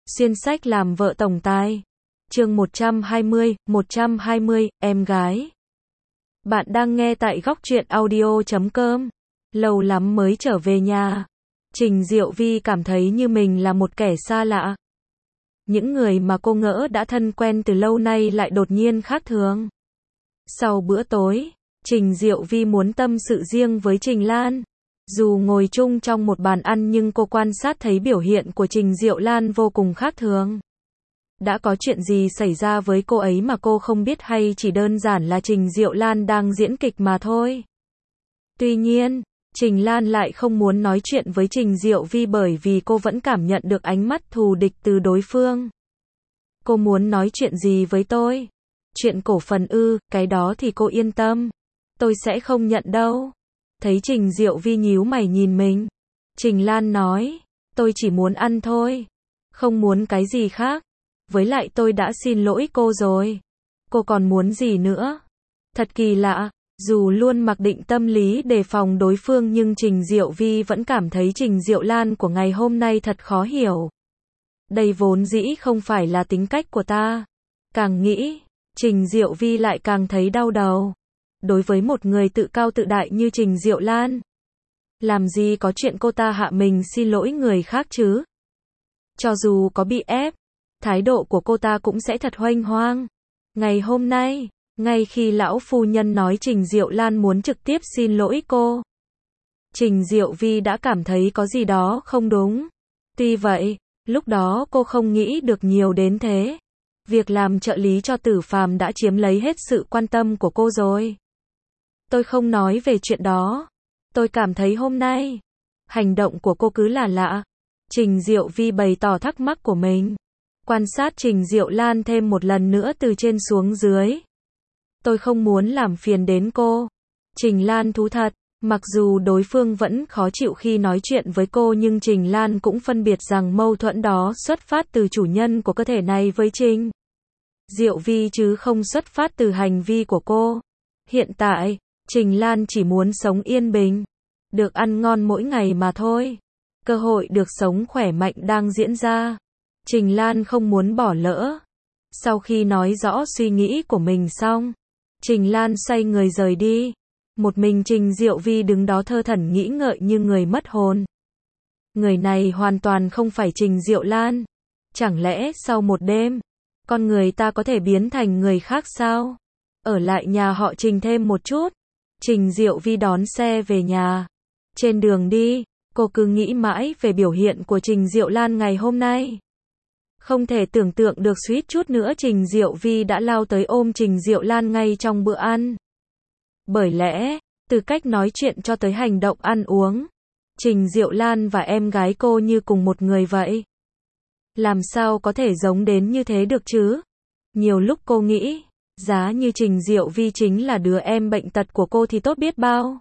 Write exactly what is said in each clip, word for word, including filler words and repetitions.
Xuyên sách làm vợ tổng tài. Chương một trăm hai mươi, một trăm hai mươi, em gái. Bạn đang nghe tại góc truyện audio chấm com. Lâu lắm mới trở về nhà. Trình Diệu Vi cảm thấy như mình là một kẻ xa lạ. Những người mà cô ngỡ đã thân quen từ lâu nay lại đột nhiên khác thường. Sau bữa tối, Trình Diệu Vi muốn tâm sự riêng với Trình Lan. Dù ngồi chung trong một bàn ăn nhưng cô quan sát thấy biểu hiện của Trình Diệu Lan vô cùng khác thường. Đã có chuyện gì xảy ra với cô ấy mà cô không biết hay chỉ đơn giản là Trình Diệu Lan đang diễn kịch mà thôi? Tuy nhiên, Trình Lan lại không muốn nói chuyện với Trình Diệu Vi bởi vì cô vẫn cảm nhận được ánh mắt thù địch từ đối phương. Cô muốn nói chuyện gì với tôi? Chuyện cổ phần ư, cái đó thì cô yên tâm. Tôi sẽ không nhận đâu. Thấy Trình Diệu Vi nhíu mày nhìn mình, Trình Lan nói, tôi chỉ muốn ăn thôi. Không muốn cái gì khác. Với lại tôi đã xin lỗi cô rồi. Cô còn muốn gì nữa? Thật kỳ lạ, dù luôn mặc định tâm lý đề phòng đối phương nhưng Trình Diệu Vi vẫn cảm thấy Trình Diệu Lan của ngày hôm nay thật khó hiểu. Đây vốn dĩ không phải là tính cách của ta. Càng nghĩ, Trình Diệu Vi lại càng thấy đau đầu. Đối với một người tự cao tự đại như Trình Diệu Lan, làm gì có chuyện cô ta hạ mình xin lỗi người khác chứ? Cho dù có bị ép, thái độ của cô ta cũng sẽ thật huênh hoang. Ngày hôm nay, ngay khi lão phu nhân nói Trình Diệu Lan muốn trực tiếp xin lỗi cô, Trình Diệu Vi đã cảm thấy có gì đó không đúng. Tuy vậy, lúc đó cô không nghĩ được nhiều đến thế. Việc làm trợ lý cho Tử Phàm đã chiếm lấy hết sự quan tâm của cô rồi. Tôi không nói về chuyện đó. Tôi cảm thấy hôm nay, hành động của cô cứ là lạ. Trình Diệu Vi bày tỏ thắc mắc của mình. Quan sát Trình Diệu Lan thêm một lần nữa từ trên xuống dưới. Tôi không muốn làm phiền đến cô. Trình Lan thú thật, mặc dù đối phương vẫn khó chịu khi nói chuyện với cô nhưng Trình Lan cũng phân biệt rằng mâu thuẫn đó xuất phát từ chủ nhân của cơ thể này với Trình Diệu Vi chứ không xuất phát từ hành vi của cô. Hiện tại, Trình Lan chỉ muốn sống yên bình, được ăn ngon mỗi ngày mà thôi. Cơ hội được sống khỏe mạnh đang diễn ra. Trình Lan không muốn bỏ lỡ. Sau khi nói rõ suy nghĩ của mình xong, Trình Lan xoay người rời đi. Một mình Trình Diệu Vi đứng đó thơ thẩn nghĩ ngợi như người mất hồn. Người này hoàn toàn không phải Trình Diệu Lan. Chẳng lẽ sau một đêm, con người ta có thể biến thành người khác sao? Ở lại nhà họ Trình thêm một chút. Trình Diệu Vi đón xe về nhà. Trên đường đi, cô cứ nghĩ mãi về biểu hiện của Trình Diệu Lan ngày hôm nay. Không thể tưởng tượng được suýt chút nữa Trình Diệu Vi đã lao tới ôm Trình Diệu Lan ngay trong bữa ăn. Bởi lẽ, từ cách nói chuyện cho tới hành động ăn uống, Trình Diệu Lan và em gái cô như cùng một người vậy. Làm sao có thể giống đến như thế được chứ? Nhiều lúc cô nghĩ, giá như Trình Diệu Vi chính là đứa em bệnh tật của cô thì tốt biết bao.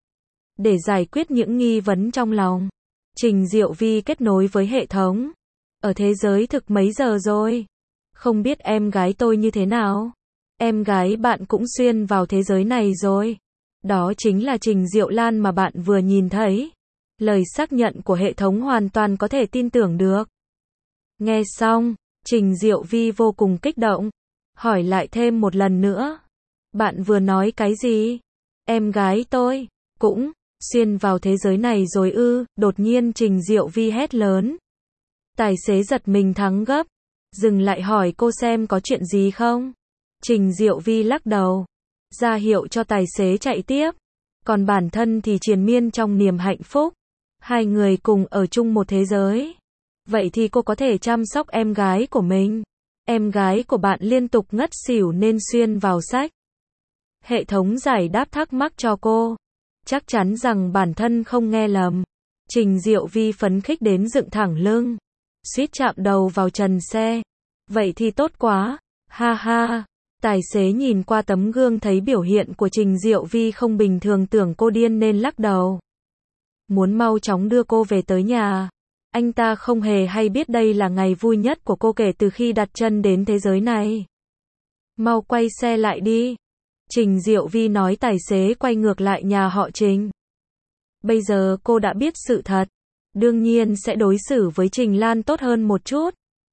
Để giải quyết những nghi vấn trong lòng, Trình Diệu Vi kết nối với hệ thống. Ở thế giới thực mấy giờ rồi? Không biết em gái tôi như thế nào? Em gái bạn cũng xuyên vào thế giới này rồi. Đó chính là Trình Diệu Lan mà bạn vừa nhìn thấy. Lời xác nhận của hệ thống hoàn toàn có thể tin tưởng được. Nghe xong, Trình Diệu Vi vô cùng kích động. Hỏi lại thêm một lần nữa. Bạn vừa nói cái gì? Em gái tôi cũng xuyên vào thế giới này rồi ư? Đột nhiên Trình Diệu Vi hét lớn. Tài xế giật mình thắng gấp. Dừng lại hỏi cô xem có chuyện gì không? Trình Diệu Vi lắc đầu. Ra hiệu cho tài xế chạy tiếp. Còn bản thân thì triền miên trong niềm hạnh phúc. Hai người cùng ở chung một thế giới. Vậy thì cô có thể chăm sóc em gái của mình. Em gái của bạn liên tục ngất xỉu nên xuyên vào sách. Hệ thống giải đáp thắc mắc cho cô. Chắc chắn rằng bản thân không nghe lầm. Trình Diệu Vi phấn khích đến dựng thẳng lưng. Suýt chạm đầu vào trần xe. Vậy thì tốt quá. Ha ha. Tài xế nhìn qua tấm gương thấy biểu hiện của Trình Diệu Vi không bình thường tưởng cô điên nên lắc đầu. Muốn mau chóng đưa cô về tới nhà. Anh ta không hề hay biết đây là ngày vui nhất của cô kể từ khi đặt chân đến thế giới này. Mau quay xe lại đi. Trình Diệu Vi nói tài xế quay ngược lại nhà họ Trình. Bây giờ cô đã biết sự thật. Đương nhiên sẽ đối xử với Trình Lan tốt hơn một chút.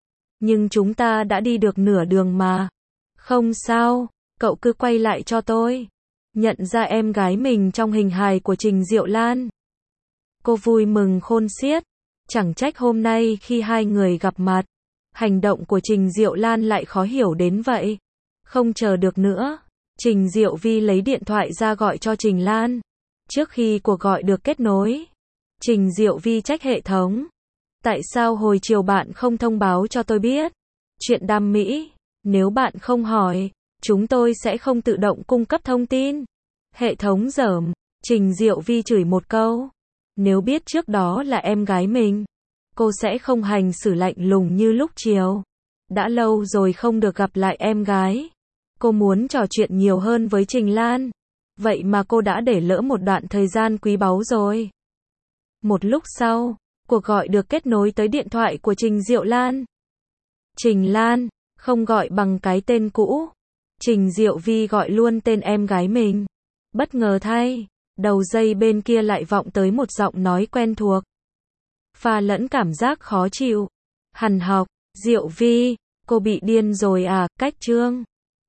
Nhưng chúng ta đã đi được nửa đường mà. Không sao, cậu cứ quay lại cho tôi. Nhận ra em gái mình trong hình hài của Trình Diệu Lan. Cô vui mừng khôn xiết. Chẳng trách hôm nay khi hai người gặp mặt, hành động của Trình Diệu Lan lại khó hiểu đến vậy. Không chờ được nữa, Trình Diệu Vi lấy điện thoại ra gọi cho Trình Lan. Trước khi cuộc gọi được kết nối, Trình Diệu Vi trách hệ thống. Tại sao hồi chiều bạn không thông báo cho tôi biết? Chuyện đam mỹ, nếu bạn không hỏi, chúng tôi sẽ không tự động cung cấp thông tin. Hệ thống dởm, Trình Diệu Vi chửi một câu. Nếu biết trước đó là em gái mình, cô sẽ không hành xử lạnh lùng như lúc chiều. Đã lâu rồi không được gặp lại em gái. Cô muốn trò chuyện nhiều hơn với Trình Lan. Vậy mà cô đã để lỡ một đoạn thời gian quý báu rồi. Một lúc sau, cuộc gọi được kết nối tới điện thoại của Trình Diệu Lan. Trình Lan, không gọi bằng cái tên cũ. Trình Diệu Vi gọi luôn tên em gái mình. Bất ngờ thay, đầu dây bên kia lại vọng tới một giọng nói quen thuộc. Pha lẫn cảm giác khó chịu. Hằn học, Diệu Vi, cô bị điên rồi à, cách trương.